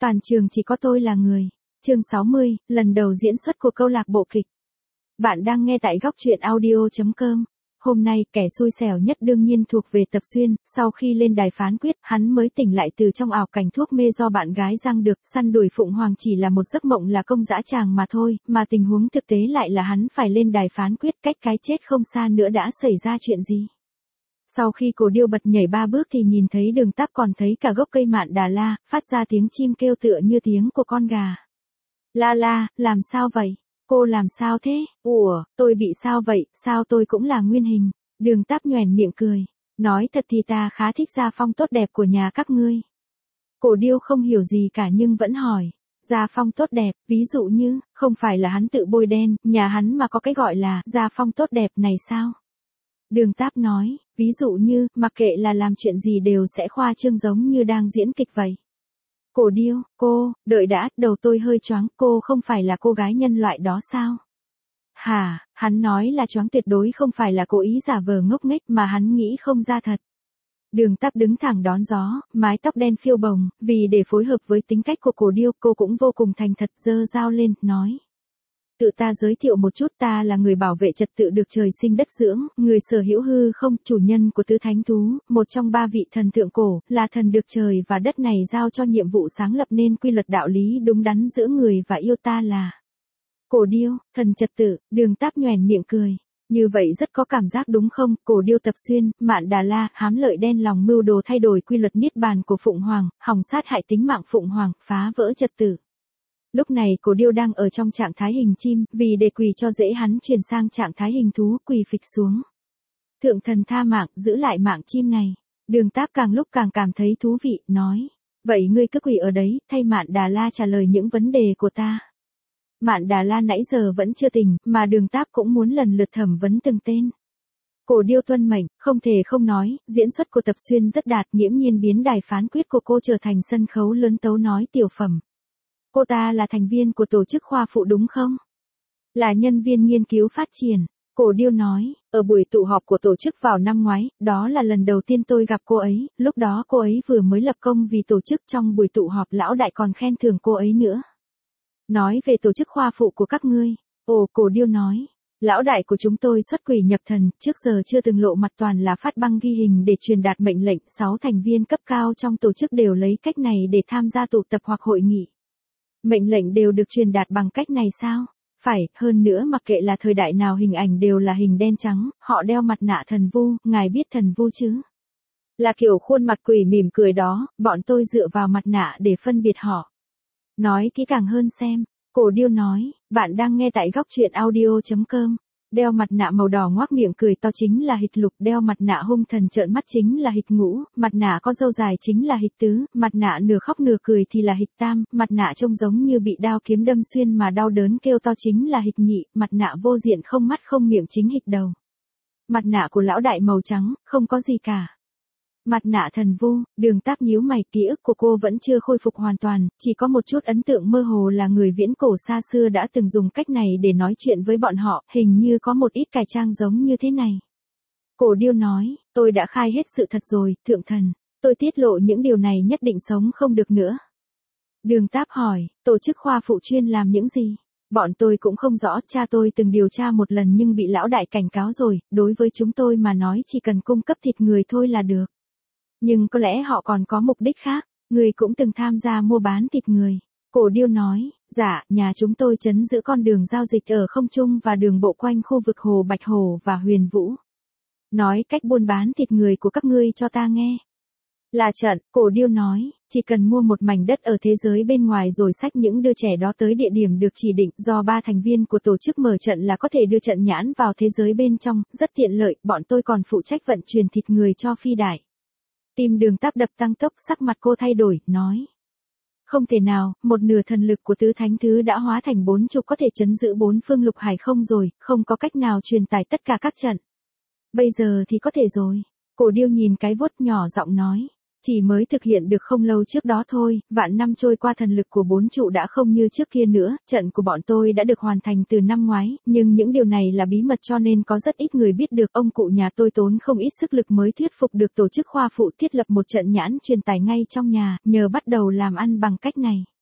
Toàn trường chỉ có tôi là người. Chương 60, lần đầu diễn xuất của câu lạc bộ kịch. Bạn đang nghe tại góc truyện audio.com. Hôm nay, kẻ xui xẻo nhất đương nhiên thuộc về Tập Xuyên, sau khi lên đài phán quyết, hắn mới tỉnh lại từ trong ảo cảnh thuốc mê do bạn gái giang được, săn đuổi Phụng Hoàng chỉ là một giấc mộng là công dã tràng mà thôi, mà tình huống thực tế lại là hắn phải lên đài phán quyết, cách cái chết không xa nữa đã xảy ra chuyện gì. Sau khi Cổ Điêu bật nhảy 3 bước thì nhìn thấy Đường Táp, còn thấy cả gốc cây Mạn Đà La, phát ra tiếng chim kêu tựa như tiếng của con gà. La la, làm sao vậy? Cô làm sao thế? Ủa, tôi bị sao vậy, sao tôi cũng là nguyên hình? Đường Táp nhoẻn miệng cười. Nói thật thì ta khá thích gia phong tốt đẹp của nhà các ngươi. Cổ Điêu không hiểu gì cả nhưng vẫn hỏi. Gia phong tốt đẹp, ví dụ như, không phải là hắn tự bôi đen, nhà hắn mà có cái gọi là gia phong tốt đẹp này sao? Đường Táp nói, ví dụ như, mặc kệ là làm chuyện gì đều sẽ khoa trương giống như đang diễn kịch vậy. Cổ Điêu, cô, đợi đã, đầu tôi hơi choáng, cô không phải là cô gái nhân loại đó sao? Hả, hắn nói là choáng tuyệt đối không phải là cố ý giả vờ ngốc nghếch mà hắn nghĩ không ra thật. Đường Táp đứng thẳng đón gió, mái tóc đen phiêu bồng, vì để phối hợp với tính cách của Cổ Điêu, cô cũng vô cùng thành thật, giơ dao lên, nói. Tự ta giới thiệu một chút, ta là người bảo vệ trật tự được trời sinh đất dưỡng, người sở hữu hư không, chủ nhân của tứ thánh thú, một trong 3 vị thần thượng cổ, là thần được trời và đất này giao cho nhiệm vụ sáng lập nên quy luật đạo lý đúng đắn giữa người và yêu ta là Cổ Điêu, thần trật tự. Đường Táp nhoẻn miệng cười. Như vậy rất có cảm giác đúng không? Cổ Điêu, Tập Xuyên, Mạn Đà La, hám lợi đen lòng mưu đồ thay đổi quy luật niết bàn của Phụng Hoàng, hòng sát hại tính mạng Phụng Hoàng, phá vỡ trật tự. Lúc này Cổ Điêu đang ở trong trạng thái hình chim, vì để quỳ cho dễ hắn chuyển sang trạng thái hình thú, quỳ phịch xuống. Thượng thần tha mạng, giữ lại mạng chim này. Đường Táp càng lúc càng cảm thấy thú vị, nói. Vậy ngươi cứ quỳ ở đấy, thay Mạn Đà La trả lời những vấn đề của ta. Mạn Đà La nãy giờ vẫn chưa tỉnh, mà Đường Táp cũng muốn lần lượt thẩm vấn từng tên. Cổ Điêu tuân mệnh, không thể không nói, diễn xuất của Tập Xuyên rất đạt, nghiễm nhiên biến đài phán quyết của cô trở thành sân khấu lớn tấu nói tiểu phẩm. Cô ta là thành viên của tổ chức khoa phụ đúng không? Là nhân viên nghiên cứu phát triển. Cổ Điêu nói, ở buổi tụ họp của tổ chức vào năm ngoái, đó là lần đầu tiên tôi gặp cô ấy, lúc đó cô ấy vừa mới lập công vì tổ chức, trong buổi tụ họp lão đại còn khen thưởng cô ấy nữa. Nói về tổ chức khoa phụ của các ngươi. Ồ, Cổ Điêu nói. Lão đại của chúng tôi xuất quỷ nhập thần, trước giờ chưa từng lộ mặt, toàn là phát băng ghi hình để truyền đạt mệnh lệnh. 6 thành viên cấp cao trong tổ chức đều lấy cách này để tham gia tụ tập hoặc hội nghị. Mệnh lệnh đều được truyền đạt bằng cách này sao? Phải, hơn nữa mặc kệ là thời đại nào hình ảnh đều là hình đen trắng, họ đeo mặt nạ thần vu, ngài biết thần vu chứ? Là kiểu khuôn mặt quỷ mỉm cười đó, bọn tôi dựa vào mặt nạ để phân biệt họ. Nói kỹ càng hơn xem. Cổ Điêu nói, bạn đang nghe tại góc truyện audio.com. Đeo mặt nạ màu đỏ ngoác miệng cười to chính là hịch lục, đeo mặt nạ hung thần trợn mắt chính là hịch ngũ, mặt nạ có râu dài chính là hịch tứ, mặt nạ nửa khóc nửa cười thì là hịch tam, mặt nạ trông giống như bị đao kiếm đâm xuyên mà đau đớn kêu to chính là hịch nhị, mặt nạ vô diện không mắt không miệng chính hịch đầu. Mặt nạ của lão đại màu trắng, không có gì cả. Mặt nạ thần vu. Đường Táp nhíu mày, ký ức của cô vẫn chưa khôi phục hoàn toàn, chỉ có một chút ấn tượng mơ hồ là người viễn cổ xa xưa đã từng dùng cách này để nói chuyện với bọn họ, hình như có một ít cải trang giống như thế này. Cổ Điêu nói, tôi đã khai hết sự thật rồi, thượng thần, tôi tiết lộ những điều này nhất định sống không được nữa. Đường Táp hỏi, tổ chức khoa phụ chuyên làm những gì? Bọn tôi cũng không rõ, cha tôi từng điều tra một lần nhưng bị lão đại cảnh cáo rồi, đối với chúng tôi mà nói chỉ cần cung cấp thịt người thôi là được. Nhưng có lẽ họ còn có mục đích khác, người cũng từng tham gia mua bán thịt người. Cổ Điêu nói, dạ, nhà chúng tôi trấn giữ con đường giao dịch ở không trung và đường bộ quanh khu vực Hồ Bạch Hồ và Huyền Vũ. Nói cách buôn bán thịt người của các ngươi cho ta nghe. Là trận, Cổ Điêu nói, chỉ cần mua một mảnh đất ở thế giới bên ngoài rồi xách những đưa trẻ đó tới địa điểm được chỉ định do 3 thành viên của tổ chức mở trận là có thể đưa trận nhãn vào thế giới bên trong, rất tiện lợi, bọn tôi còn phụ trách vận chuyển thịt người cho phi đại. Tim Đường Táp đập tăng tốc, sắc mặt cô thay đổi, nói. Không thể nào, một nửa thần lực của tứ thánh thứ đã hóa thành 40 có thể trấn giữ 4 phương lục hải không rồi, không có cách nào truyền tải tất cả các trận. Bây giờ thì có thể rồi. Cổ Điêu nhìn cái vuốt nhỏ giọng nói. Chỉ mới thực hiện được không lâu trước đó thôi, vạn năm trôi qua thần lực của 4 trụ đã không như trước kia nữa, trận của bọn tôi đã được hoàn thành từ năm ngoái, nhưng những điều này là bí mật cho nên có rất ít người biết được. Ông cụ nhà tôi tốn không ít sức lực mới thuyết phục được tổ chức khoa phụ thiết lập một trận nhãn truyền tải ngay trong nhà, nhờ bắt đầu làm ăn bằng cách này.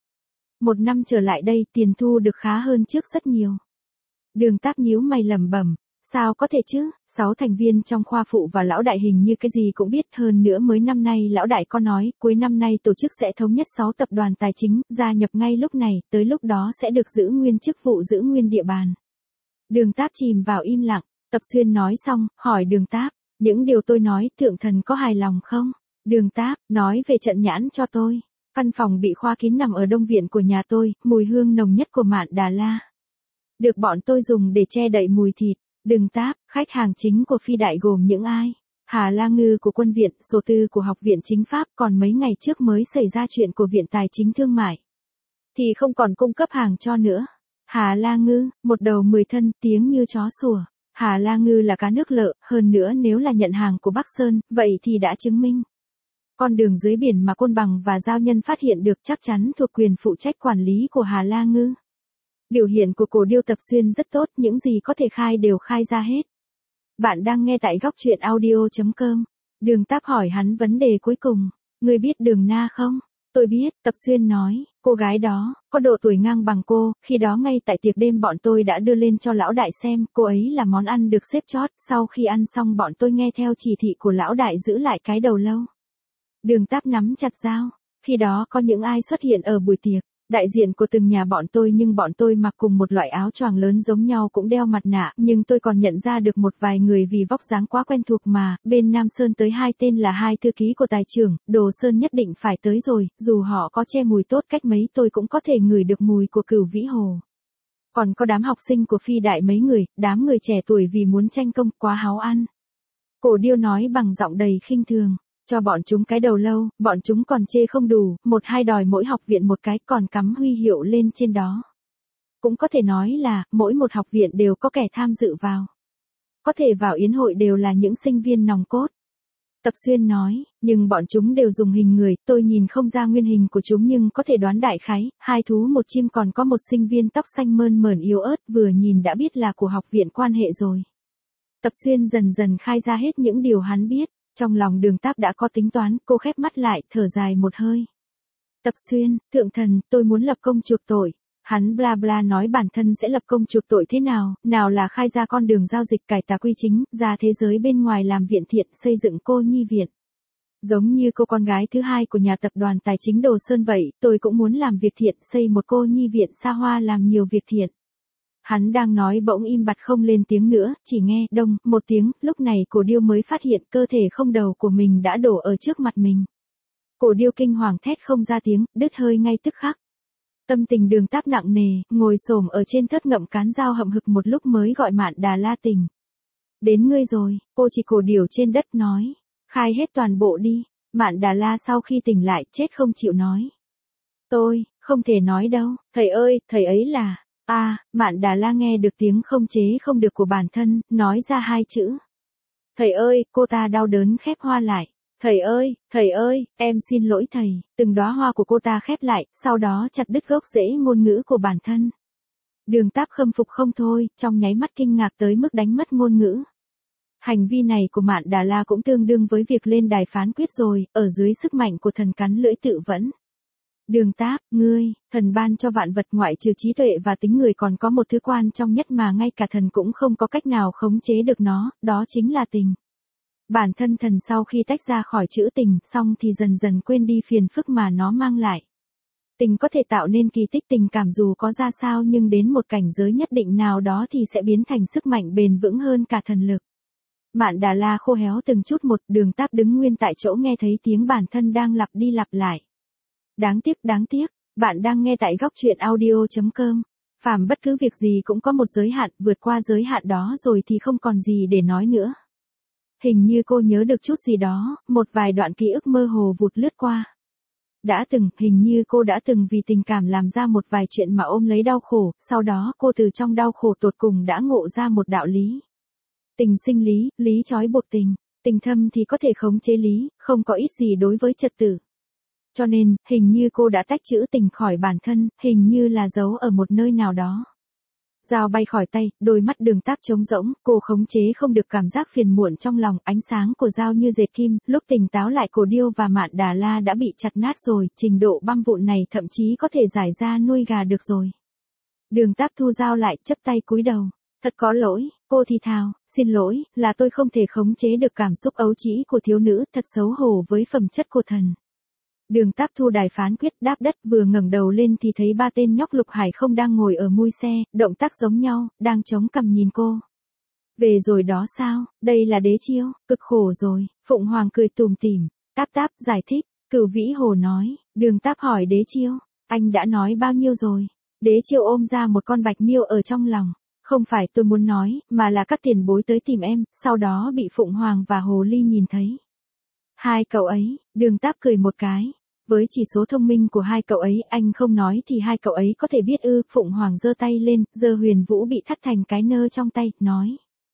1 năm trở lại đây tiền thu được khá hơn trước rất nhiều. Đường Táp nhíu mày lẩm bẩm, sao có thể chứ, 6 thành viên trong khoa phụ và lão đại hình như cái gì cũng biết, hơn nữa mới năm nay lão đại có nói, cuối năm nay tổ chức sẽ thống nhất 6 tập đoàn tài chính, gia nhập ngay lúc này, tới lúc đó sẽ được giữ nguyên chức vụ giữ nguyên địa bàn. Đường Táp chìm vào im lặng, Tập Xuyên nói xong, hỏi Đường Táp, những điều tôi nói thượng thần có hài lòng không? Đường Táp, nói về trận nhãn cho tôi. Căn phòng bị khóa kín nằm ở đông viện của nhà tôi, mùi hương nồng nhất của Mạn Đà La được bọn tôi dùng để che đậy mùi thịt. Đường Táp, khách hàng chính của Phi Đại gồm những ai? Hà La Ngư của quân viện, Sổ Tư của Học viện Chính pháp, còn mấy ngày trước mới xảy ra chuyện của Viện Tài chính Thương mại. Thì không còn cung cấp hàng cho nữa. Hà La Ngư, một đầu 10 thân, tiếng như chó sủa. Hà La Ngư là cá nước lợ, hơn nữa nếu là nhận hàng của Bắc Sơn, vậy thì đã chứng minh. Con đường dưới biển mà Côn Bằng và Giao Nhân phát hiện được chắc chắn thuộc quyền phụ trách quản lý của Hà La Ngư. Biểu hiện của Cổ Điêu Tập Xuyên rất tốt, những gì có thể khai đều khai ra hết. Bạn đang nghe tại góc truyện audio.com. Đường Táp hỏi hắn vấn đề cuối cùng. Ngươi biết Đường Na không? Tôi biết, Tập Xuyên nói, cô gái đó, có độ tuổi ngang bằng cô, khi đó ngay tại tiệc đêm bọn tôi đã đưa lên cho lão đại xem, cô ấy là món ăn được xếp chót, sau khi ăn xong bọn tôi nghe theo chỉ thị của lão đại giữ lại cái đầu lâu. Đường Táp nắm chặt dao, khi đó có những ai xuất hiện ở buổi tiệc? Đại diện của từng nhà bọn tôi, nhưng bọn tôi mặc cùng một loại áo choàng lớn giống nhau, cũng đeo mặt nạ, nhưng tôi còn nhận ra được một vài người vì vóc dáng quá quen thuộc mà, bên Nam Sơn tới 2 tên là 2 thư ký của tài trưởng, Đồ Sơn nhất định phải tới rồi, dù họ có che mùi tốt cách mấy tôi cũng có thể ngửi được mùi của Cửu Vĩ Hồ. Còn có đám học sinh của Phi Đại mấy người, đám người trẻ tuổi vì muốn tranh công quá háo ăn. Cổ Điêu nói bằng giọng đầy khinh thường. Cho bọn chúng cái đầu lâu, bọn chúng còn chê không đủ, 1-2 đòi mỗi học viện một cái, còn cắm huy hiệu lên trên đó. Cũng có thể nói là, mỗi một học viện đều có kẻ tham dự vào. Có thể vào yến hội đều là những sinh viên nòng cốt. Tập Xuyên nói, nhưng bọn chúng đều dùng hình người, tôi nhìn không ra nguyên hình của chúng nhưng có thể đoán đại khái, 2 thú 1 chim, còn có một sinh viên tóc xanh mơn mởn yếu ớt, vừa nhìn đã biết là của học viện quan hệ rồi. Tập Xuyên dần dần khai ra hết những điều hắn biết. Trong lòng Đường Táp đã có tính toán, cô khép mắt lại, thở dài một hơi. Tập Xuyên, thượng thần, tôi muốn lập công chuộc tội. Hắn bla bla nói bản thân sẽ lập công chuộc tội thế nào, nào là khai ra con đường giao dịch cải tà quy chính, ra thế giới bên ngoài làm viện thiện, xây dựng cô nhi viện. Giống như cô con gái thứ 2 của nhà tập đoàn tài chính Đồ Sơn vậy, tôi cũng muốn làm việc thiện, xây một cô nhi viện xa hoa, làm nhiều việc thiện. Hắn đang nói bỗng im bặt không lên tiếng nữa, chỉ nghe đông một tiếng, lúc này Cổ Điêu mới phát hiện cơ thể không đầu của mình đã đổ ở trước mặt mình. Cổ Điêu kinh hoàng thét không ra tiếng, đứt hơi ngay tức khắc. Tâm tình Đường Táp nặng nề, ngồi xổm ở trên thớt ngậm cán dao hậm hực một lúc mới gọi Mạn Đà La tỉnh. Đến ngươi rồi, cô chỉ cổ điểu trên đất nói. Khai hết toàn bộ đi. Mạn Đà La sau khi tỉnh lại chết không chịu nói. Tôi, không thể nói đâu, thầy ơi, thầy ấy là... Mạn Đà La nghe được tiếng không chế không được của bản thân, nói ra 2 chữ. Thầy ơi, cô ta đau đớn khép hoa lại. Thầy ơi, em xin lỗi thầy. Từng đóa hoa của cô ta khép lại, sau đó chặt đứt gốc rễ ngôn ngữ của bản thân. Đường Táp khâm phục không thôi, trong nháy mắt kinh ngạc tới mức đánh mất ngôn ngữ. Hành vi này của Mạn Đà La cũng tương đương với việc lên đài phán quyết rồi, ở dưới sức mạnh của thần cắn lưỡi tự vẫn. Đường Táp, ngươi, thần ban cho vạn vật ngoại trừ trí tuệ và tính người còn có một thứ quan trọng nhất mà ngay cả thần cũng không có cách nào khống chế được nó, đó chính là tình. Bản thân thần sau khi tách ra khỏi chữ tình, xong thì dần dần quên đi phiền phức mà nó mang lại. Tình có thể tạo nên kỳ tích, tình cảm dù có ra sao nhưng đến một cảnh giới nhất định nào đó thì sẽ biến thành sức mạnh bền vững hơn cả thần lực. Mạn Đà La khô héo từng chút một, Đường Táp đứng nguyên tại chỗ nghe thấy tiếng bản thân đang lặp đi lặp lại. Đáng tiếc, bạn đang nghe tại góc truyện audio.com. Phàm bất cứ việc gì cũng có một giới hạn, vượt qua giới hạn đó rồi thì không còn gì để nói nữa. Hình như cô nhớ được chút gì đó, một vài đoạn ký ức mơ hồ vụt lướt qua. Hình như cô đã từng vì tình cảm làm ra một vài chuyện mà ôm lấy đau khổ, sau đó cô từ trong đau khổ tột cùng đã ngộ ra một đạo lý. Tình sinh lý, lý trói buộc tình, tình thâm thì có thể khống chế lý, không có ít gì đối với trật tự. Cho nên, hình như cô đã tách chữ tình khỏi bản thân, hình như là giấu ở một nơi nào đó. Dao bay khỏi tay, đôi mắt Đường Táp trống rỗng, cô khống chế không được cảm giác phiền muộn trong lòng, ánh sáng của dao như dệt kim, lúc tỉnh táo lại Cổ Điêu và Mạn Đà La đã bị chặt nát rồi, trình độ băm vụn này thậm chí có thể giải ra nuôi gà được rồi. Đường Táp thu dao lại, chắp tay cúi đầu. Thật có lỗi, cô thì thào, xin lỗi, là tôi không thể khống chế được cảm xúc ấu trĩ của thiếu nữ, thật xấu hổ với phẩm chất của thần. Đường Táp thu đài phán quyết đáp đất, vừa ngẩng đầu lên thì thấy ba tên nhóc Lục Hải không đang ngồi ở mui xe, động tác giống nhau, đang chống cằm nhìn cô. Về rồi đó sao, đây là đế chiêu, cực khổ rồi, Phụng Hoàng cười tủm tỉm, Táp giải thích, Cửu Vĩ Hồ nói, Đường Táp hỏi đế chiêu, anh đã nói bao nhiêu rồi, đế chiêu ôm ra một con bạch miêu ở trong lòng. Không phải tôi muốn nói, mà là các tiền bối tới tìm em, sau đó bị Phụng Hoàng và Hồ Ly nhìn thấy. Hai cậu ấy, Đường Táp cười một cái. Với chỉ số thông minh của hai cậu ấy, anh không nói thì hai cậu ấy có thể biết ư. Phụng Hoàng giơ tay lên, giơ Huyền Vũ bị thắt thành cái nơ trong tay, nói.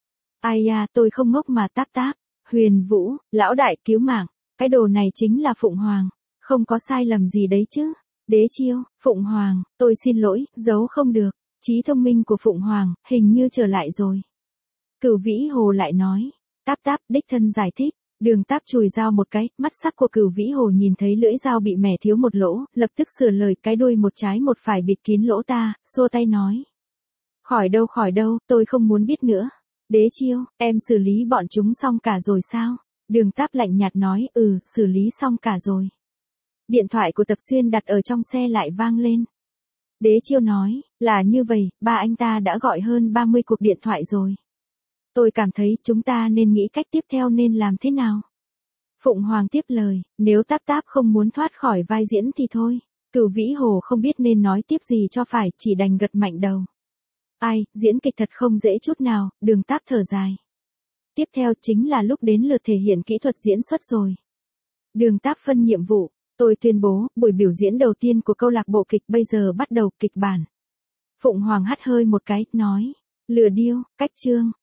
Ai à, tôi không ngốc mà Táp. Huyền Vũ, lão đại cứu mạng, cái đồ này chính là Phụng Hoàng, không có sai lầm gì đấy chứ. Đế chiêu, Phụng Hoàng, tôi xin lỗi, giấu không được. Trí thông minh của Phụng Hoàng, hình như trở lại rồi. Cửu Vĩ Hồ lại nói. Táp, đích thân giải thích. Đường Táp chùi dao một cái, mắt sắc của Cửu Vĩ Hồ nhìn thấy lưỡi dao bị mẻ thiếu một lỗ, lập tức sửa lời, cái đuôi một trái một phải bịt kín lỗ ta, xua tay nói. Khỏi đâu, tôi không muốn biết nữa. Đế chiêu, em xử lý bọn chúng xong cả rồi sao? Đường Táp lạnh nhạt nói, xử lý xong cả rồi. Điện thoại của Tập Xuyên đặt ở trong xe lại vang lên. Đế chiêu nói, là như vậy, ba anh ta đã gọi hơn 30 cuộc điện thoại rồi. Tôi cảm thấy chúng ta nên nghĩ cách tiếp theo nên làm thế nào. Phụng Hoàng tiếp lời, nếu Táp không muốn thoát khỏi vai diễn thì thôi. Cửu Vĩ Hồ không biết nên nói tiếp gì cho phải, chỉ đành gật mạnh đầu. Ai, diễn kịch thật không dễ chút nào, Đường Táp thở dài. Tiếp theo chính là lúc đến lượt thể hiện kỹ thuật diễn xuất rồi. Đường Táp phân nhiệm vụ. Tôi tuyên bố, buổi biểu diễn đầu tiên của câu lạc bộ kịch bây giờ bắt đầu, kịch bản. Phụng Hoàng hắt hơi một cái, nói. Lửa điêu, cách chương,